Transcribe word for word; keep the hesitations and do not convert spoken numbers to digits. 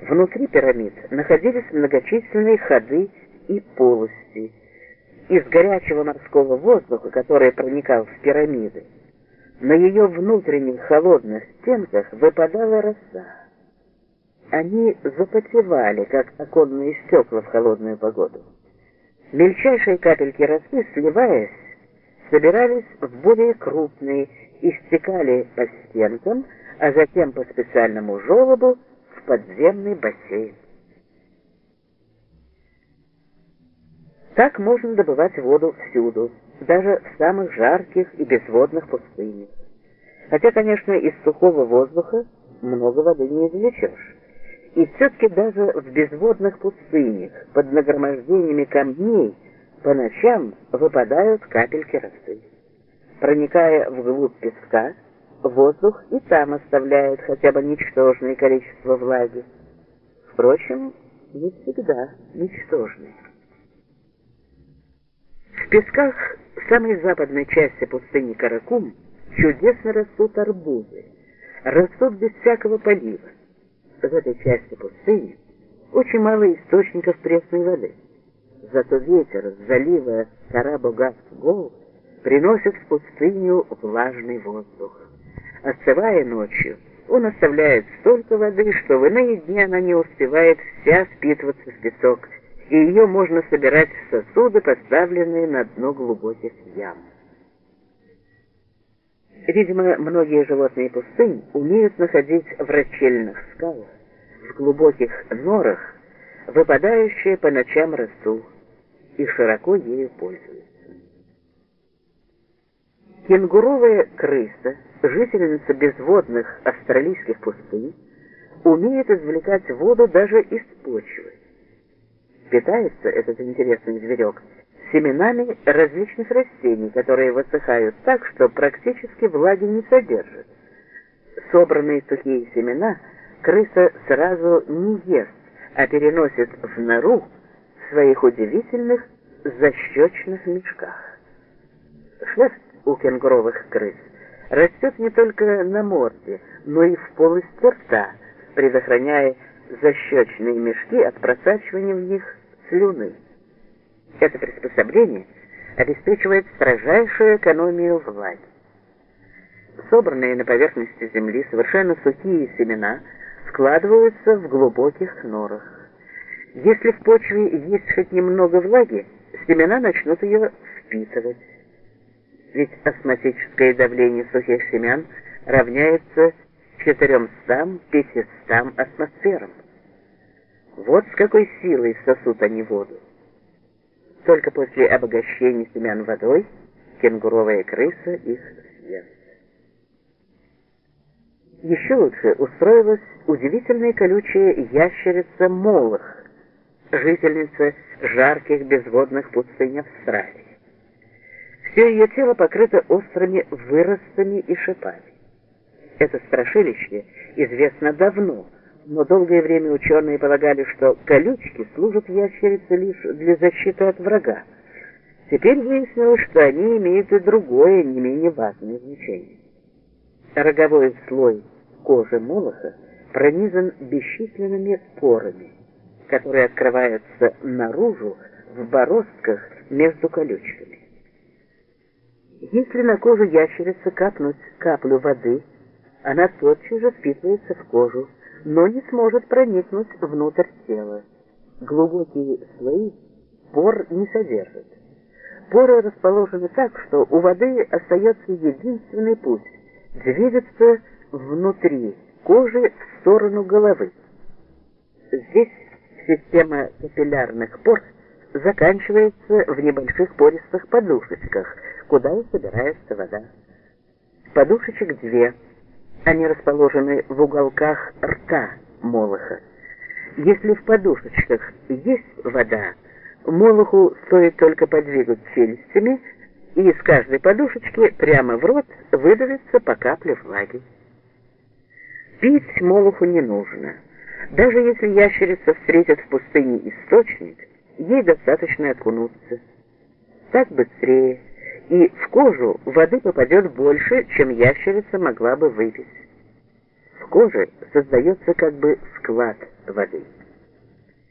Внутри пирамид находились многочисленные ходы и полости. Из горячего морского воздуха, который проникал в пирамиды, на ее внутренних холодных стенках выпадала роса. Они запотевали, как оконные стекла в холодную погоду. Мельчайшие капельки росы, сливаясь, собирались в более крупные и стекали по стенкам, а затем по специальному желобу в подземный бассейн. Так можно добывать воду всюду, даже в самых жарких и безводных пустынях. Хотя, конечно, из сухого воздуха много воды не извлечешь. И все-таки даже в безводных пустынях, под нагромождениями камней, по ночам выпадают капельки росы. Проникая вглубь песка, воздух и там оставляет хотя бы ничтожное количество влаги. Впрочем, не всегда ничтожное. В песках самой западной части пустыни Каракум чудесно растут арбузы, растут без всякого полива. В этой части пустыни очень мало источников пресной воды. Зато ветер с залива Кара-Богат-Гол приносит в пустыню влажный воздух. Остывая ночью, он оставляет столько воды, что в иные дни она не успевает вся впитываться в песок, и ее можно собирать в сосуды, поставленные на дно глубоких ям. Видимо, многие животные пустынь умеют находить в рачельных скалах, в глубоких норах, выпадающие по ночам росу, и широко ею пользуются. Кенгуровая крыса, жительница безводных австралийских пустынь, умеет извлекать воду даже из почвы. Питается этот интересный зверек семенами различных растений, которые высыхают так, что практически влаги не содержат. Собранные сухие семена крыса сразу не ест, а переносит в нору в своих удивительных защечных мешках. Шерсть у кенгуровых крыс растет не только на морде, но и в полости рта, предохраняя защечные мешки от просачивания в них слюны. Это приспособление обеспечивает строжайшую экономию влаги. Собранные на поверхности земли совершенно сухие семена складываются в глубоких норах. Если в почве есть хоть немного влаги, семена начнут ее впитывать. Ведь осмотическое давление сухих семян равняется четырёмстам-пятистам атмосферам. Вот с какой силой сосут они воду. Только после обогащения семян водой кенгуровая крыса их съест. Еще лучше устроилась удивительная колючая ящерица молох, жительница жарких безводных пустынь Австралии. Все ее тело покрыто острыми выростами и шипами. Это страшилище известно давно, но долгое время ученые полагали, что колючки служат ящерице лишь для защиты от врага. Теперь выяснилось, что они имеют и другое, не менее важное значение. Роговой слой кожи молоха пронизан бесчисленными порами, которые открываются наружу в бороздках между колючками. Если на кожу ящерицы капнуть каплю воды, она тотчас же впитывается в кожу, но не сможет проникнуть внутрь тела. Глубокие слои пор не содержат. Поры расположены так, что у воды остается единственный путь – двигаться внутри кожи в сторону головы. Здесь система капиллярных пор заканчивается в небольших пористых подушечках, куда и собирается вода. Подушечек две. Они расположены в уголках рта молоха. Если в подушечках есть вода, молоху стоит только подвигать челюстями, и из каждой подушечки прямо в рот выдавится по капле влаги. Пить молоху не нужно. Даже если ящерица встретит в пустыне источник, ей достаточно окунуться. Так быстрее, и в кожу воды попадет больше, чем ящерица могла бы выпить. В коже создается как бы склад воды.